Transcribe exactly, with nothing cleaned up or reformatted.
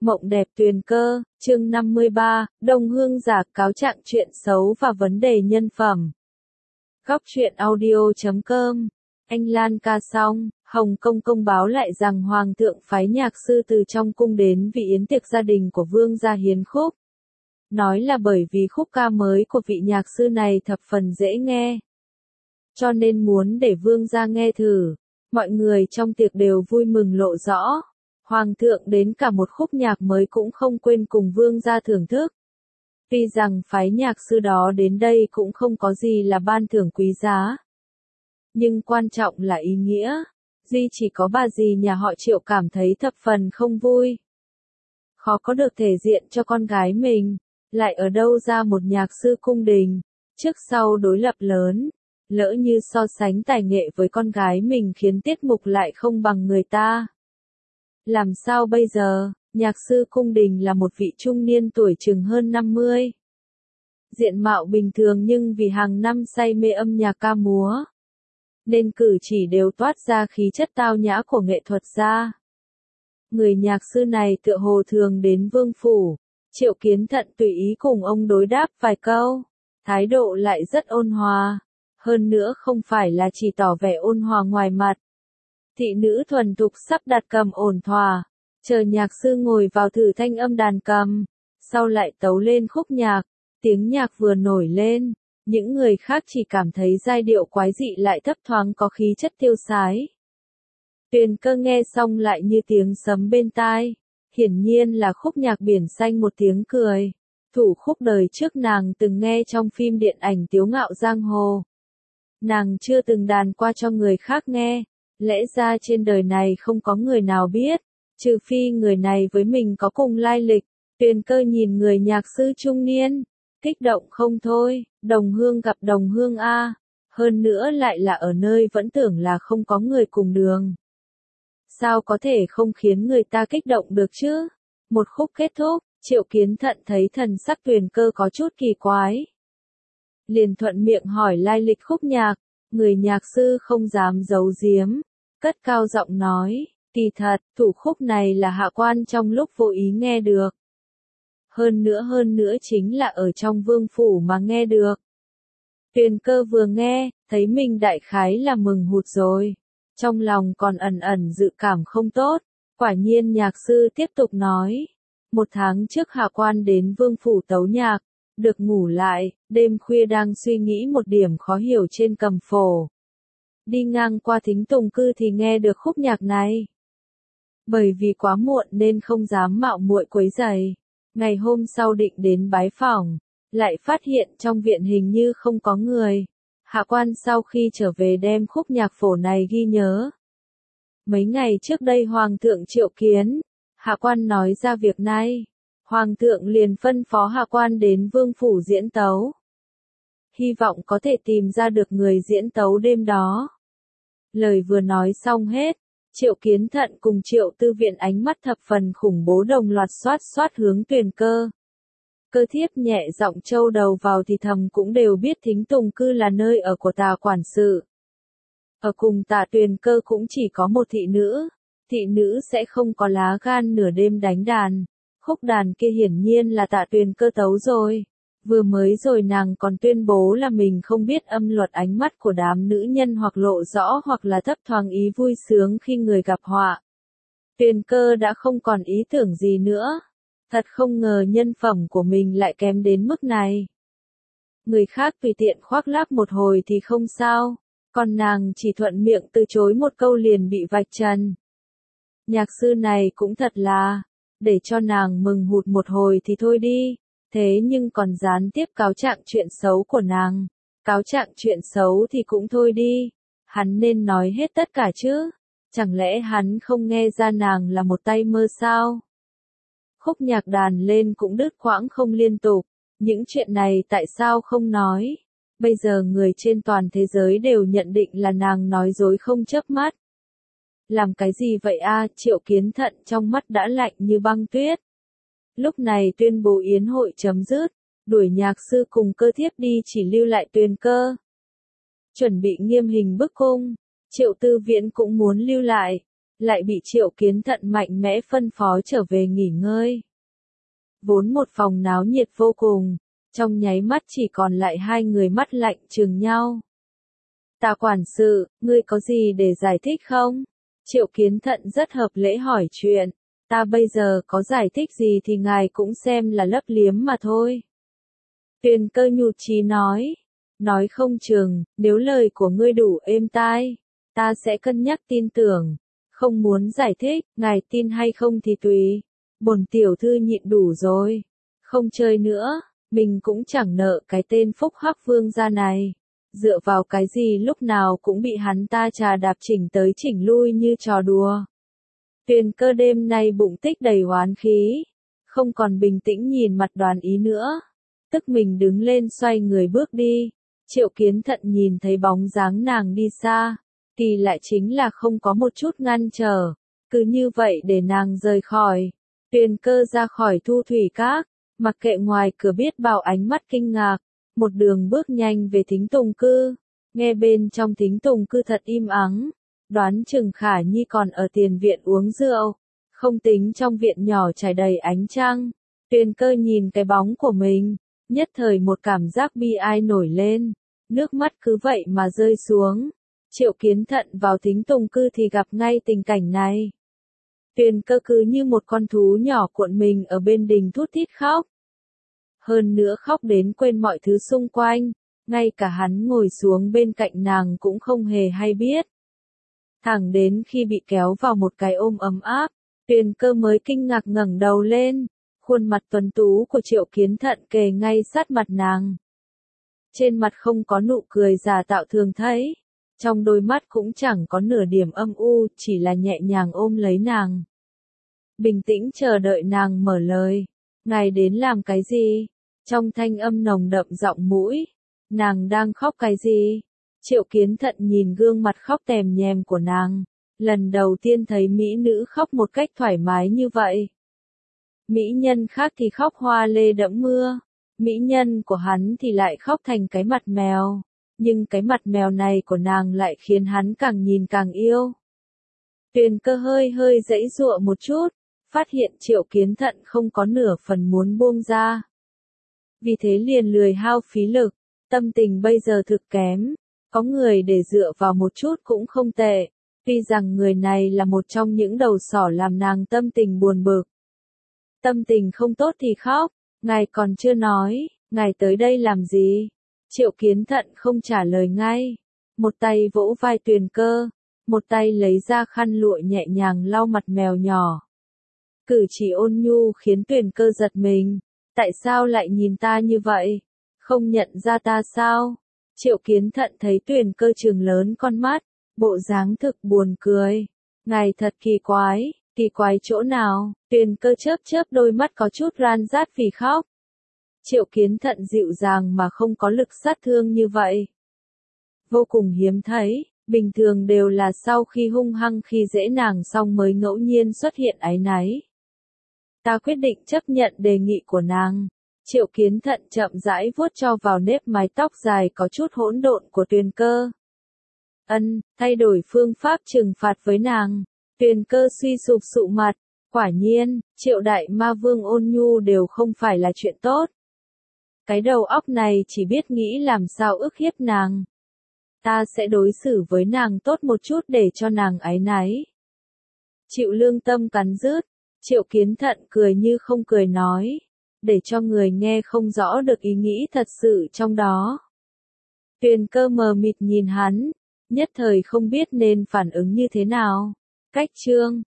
Mộng đẹp tuyền cơ, chương năm mươi ba, Đồng Hương giả cáo trạng chuyện xấu và vấn đề nhân phẩm. Góc truyện audio chấm com, anh Lan ca xong, Hồng Kông công báo lại rằng Hoàng thượng phái nhạc sư từ trong cung đến vị yến tiệc gia đình của vương gia hiến khúc. Nói là bởi vì khúc ca mới của vị nhạc sư này thập phần dễ nghe. Cho nên muốn để vương gia nghe thử, mọi người trong tiệc đều vui mừng lộ rõ. Hoàng thượng đến cả một khúc nhạc mới cũng không quên cùng vương gia thưởng thức. Tuy rằng phái nhạc sư đó đến đây cũng không có gì là ban thưởng quý giá. Nhưng quan trọng là ý nghĩa. Duy chỉ có bà dì nhà họ Triệu cảm thấy thập phần không vui. Khó có được thể diện cho con gái mình, lại ở đâu ra một nhạc sư cung đình, trước sau đối lập lớn. Lỡ như so sánh tài nghệ với con gái mình khiến tiết mục lại không bằng người ta. Làm sao bây giờ, nhạc sư cung đình là một vị trung niên tuổi chừng hơn năm mươi. Diện mạo bình thường nhưng vì hàng năm say mê âm nhạc ca múa, nên cử chỉ đều toát ra khí chất tao nhã của nghệ thuật gia. Người nhạc sư này tựa hồ thường đến vương phủ, Triệu Kiến Thận tùy ý cùng ông đối đáp vài câu, thái độ lại rất ôn hòa, hơn nữa không phải là chỉ tỏ vẻ ôn hòa ngoài mặt. Thị nữ thuần thục sắp đặt cầm ổn thỏa, chờ nhạc sư ngồi vào thử thanh âm đàn cầm, sau lại tấu lên khúc nhạc, tiếng nhạc vừa nổi lên, những người khác chỉ cảm thấy giai điệu quái dị lại thấp thoáng có khí chất tiêu sái. Tuyền Cơ nghe xong lại như tiếng sấm bên tai, hiển nhiên là khúc nhạc biển xanh một tiếng cười, thủ khúc đời trước nàng từng nghe trong phim điện ảnh Tiếu Ngạo Giang Hồ. Nàng chưa từng đàn qua cho người khác nghe. Lẽ ra trên đời này không có người nào biết, trừ phi người này với mình có cùng lai lịch. Tuyền Cơ nhìn người nhạc sư trung niên, kích động không thôi, đồng hương gặp đồng hương a, hơn nữa lại là ở nơi vẫn tưởng là không có người cùng đường. Sao có thể không khiến người ta kích động được chứ? Một khúc kết thúc, Triệu Kiến Thận thấy thần sắc Tuyền Cơ có chút kỳ quái. Liền thuận miệng hỏi lai lịch khúc nhạc, người nhạc sư không dám giấu giếm. Cất cao giọng nói, kỳ thật, thủ khúc này là hạ quan trong lúc vô ý nghe được. Hơn nữa hơn nữa chính là ở trong vương phủ mà nghe được. Tuyền Cơ vừa nghe, thấy mình đại khái là mừng hụt rồi. Trong lòng còn ẩn ẩn dự cảm không tốt. Quả nhiên nhạc sư tiếp tục nói. Một tháng trước hạ quan đến vương phủ tấu nhạc, được ngủ lại, đêm khuya đang suy nghĩ một điểm khó hiểu trên cầm phổ. Đi ngang qua thính tùng cư thì nghe được khúc nhạc này. Bởi vì quá muộn nên không dám mạo muội quấy rầy. Ngày hôm sau định đến bái phỏng, lại phát hiện trong viện hình như không có người. Hạ quan sau khi trở về đem khúc nhạc phổ này ghi nhớ. Mấy ngày trước đây Hoàng thượng triệu kiến, hạ quan nói ra việc này. Hoàng thượng liền phân phó hạ quan đến vương phủ diễn tấu. Hy vọng có thể tìm ra được người diễn tấu đêm đó. Lời vừa nói xong hết, Triệu Kiến Thận cùng Triệu Tư Viện ánh mắt thập phần khủng bố đồng loạt xoát xoát hướng Tuyền Cơ. Cơ Thiếp nhẹ giọng trâu đầu vào thì thầm cũng đều biết thính tùng cư là nơi ở của Tà quản sự. Ở cùng Tạ Tuyền Cơ cũng chỉ có một thị nữ, thị nữ sẽ không có lá gan nửa đêm đánh đàn. Khúc đàn kia hiển nhiên là Tạ Tuyền Cơ tấu rồi. Vừa mới rồi nàng còn tuyên bố là mình không biết âm luật, ánh mắt của đám nữ nhân hoặc lộ rõ hoặc là thấp thoáng ý vui sướng khi người gặp họa. Tuyền Cơ đã không còn ý tưởng gì nữa. Thật không ngờ nhân phẩm của mình lại kém đến mức này. Người khác tùy tiện khoác lác một hồi thì không sao, còn nàng chỉ thuận miệng từ chối một câu liền bị vạch trần. Nhạc sư này cũng thật là, để cho nàng mừng hụt một hồi thì thôi đi. Thế nhưng còn gián tiếp cáo trạng chuyện xấu của nàng. Cáo trạng chuyện xấu thì cũng thôi đi. Hắn nên nói hết tất cả chứ. Chẳng lẽ hắn không nghe ra nàng là một tay mơ sao? Khúc nhạc đàn lên cũng đứt quãng không liên tục. Những chuyện này tại sao không nói? Bây giờ người trên toàn thế giới đều nhận định là nàng nói dối không chớp mắt. Làm cái gì vậy a? Triệu Kiến Thận trong mắt đã lạnh như băng tuyết. Lúc này tuyên bố yến hội chấm dứt, đuổi nhạc sư cùng Cơ Thiếp đi chỉ lưu lại Tuyền Cơ. Chuẩn bị nghiêm hình bức cung, Triệu Tư Viễn cũng muốn lưu lại. lại bị Triệu Kiến Thận mạnh mẽ phân phó trở về nghỉ ngơi. Vốn một phòng náo nhiệt vô cùng, trong nháy mắt chỉ còn lại hai người mắt lạnh trừng nhau. Tạ quản sự, ngươi có gì để giải thích không? Triệu Kiến Thận rất hợp lễ hỏi chuyện. Ta bây giờ có giải thích gì thì ngài cũng xem là lấp liếm mà thôi. Tuyền Cơ nhụt chí nói. Nói không chừng, nếu lời của ngươi đủ êm tai, ta sẽ cân nhắc tin tưởng. Không muốn giải thích, ngài tin hay không thì tùy. Bổn tiểu thư nhịn đủ rồi. Không chơi nữa, mình cũng chẳng nợ cái tên Phúc Hắc Vương gia này. Dựa vào cái gì lúc nào cũng bị hắn ta trà đạp chỉnh tới chỉnh lui như trò đùa. Tuyền Cơ đêm nay bụng tích đầy oán khí, không còn bình tĩnh nhìn mặt Đoàn Ý nữa. Tức mình đứng lên xoay người bước đi. Triệu Kiến Thận nhìn thấy bóng dáng nàng đi xa, thì lại chính là không có một chút ngăn trở, cứ như vậy để nàng rời khỏi. Tuyền Cơ ra khỏi Thu Thủy Các, mặc kệ ngoài cửa biết bao ánh mắt kinh ngạc, một đường bước nhanh về Thính Tùng Cư. Nghe bên trong Thính Tùng Cư thật im ắng, đoán chừng Khả Nhi còn ở tiền viện uống rượu, không tính trong viện nhỏ trải đầy ánh trăng. Tuyền Cơ nhìn cái bóng của mình, nhất thời một cảm giác bi ai nổi lên, nước mắt cứ vậy mà rơi xuống. Triệu Kiến Thận vào Thính Tùng Cư thì gặp ngay tình cảnh này. Tuyền Cơ cứ như một con thú nhỏ cuộn mình ở bên đình thút thít khóc. Hơn nữa khóc đến quên mọi thứ xung quanh, ngay cả hắn ngồi xuống bên cạnh nàng cũng không hề hay biết. Thẳng đến khi bị kéo vào một cái ôm ấm áp, Tuyền Cơ mới kinh ngạc ngẩng đầu lên, khuôn mặt tuấn tú của Triệu Kiến Thận kề ngay sát mặt nàng. Trên mặt không có nụ cười giả tạo thường thấy, trong đôi mắt cũng chẳng có nửa điểm âm u, chỉ là nhẹ nhàng ôm lấy nàng. Bình tĩnh chờ đợi nàng mở lời. Ngài đến làm cái gì? Trong thanh âm nồng đậm giọng mũi. Nàng đang khóc cái gì? Triệu Kiến Thận nhìn gương mặt khóc tèm nhèm của nàng. Lần đầu tiên thấy mỹ nữ khóc một cách thoải mái như vậy. Mỹ nhân khác thì khóc hoa lê đẫm mưa. Mỹ nhân của hắn thì lại khóc thành cái mặt mèo. Nhưng cái mặt mèo này của nàng lại khiến hắn càng nhìn càng yêu. Tuyền Cơ hơi hơi giãy giụa một chút, phát hiện Triệu Kiến Thận không có nửa phần muốn buông ra. Vì thế liền lười hao phí lực, tâm tình bây giờ thực kém, có người để dựa vào một chút cũng không tệ, tuy rằng người này là một trong những đầu sỏ làm nàng tâm tình buồn bực. Tâm tình không tốt thì khóc, ngài còn chưa nói, ngài tới đây làm gì? Triệu Kiến Thận không trả lời ngay, một tay vỗ vai Tuyền Cơ, một tay lấy ra khăn lụa nhẹ nhàng lau mặt mèo nhỏ. Cử chỉ ôn nhu khiến Tuyền Cơ giật mình, tại sao lại nhìn ta như vậy? Không nhận ra ta sao? Triệu Kiến Thận thấy Tuyền Cơ trừng lớn con mắt, bộ dáng thực buồn cười. Ngài thật kỳ quái, kỳ quái chỗ nào? Tuyền Cơ chớp chớp đôi mắt có chút ran rát vì khóc. Triệu Kiến Thận dịu dàng mà không có lực sát thương như vậy. Vô cùng hiếm thấy, bình thường đều là sau khi hung hăng khi dễ nàng xong mới ngẫu nhiên xuất hiện áy náy. Ta quyết định chấp nhận đề nghị của nàng. Triệu Kiến Thận chậm rãi vuốt cho vào nếp mái tóc dài có chút hỗn độn của Tuyền Cơ. Ân, thay đổi phương pháp trừng phạt với nàng. Tuyền Cơ suy sụp sụ mặt. Quả nhiên, Triệu Đại Ma Vương ôn nhu đều không phải là chuyện tốt. Cái đầu óc này chỉ biết nghĩ làm sao ức hiếp nàng. Ta sẽ đối xử với nàng tốt một chút để cho nàng áy náy. Chịu lương tâm cắn rứt, Triệu Kiến Thận cười như không cười nói, để cho người nghe không rõ được ý nghĩ thật sự trong đó. Tuyền Cơ mờ mịt nhìn hắn, nhất thời không biết nên phản ứng như thế nào. Cách chương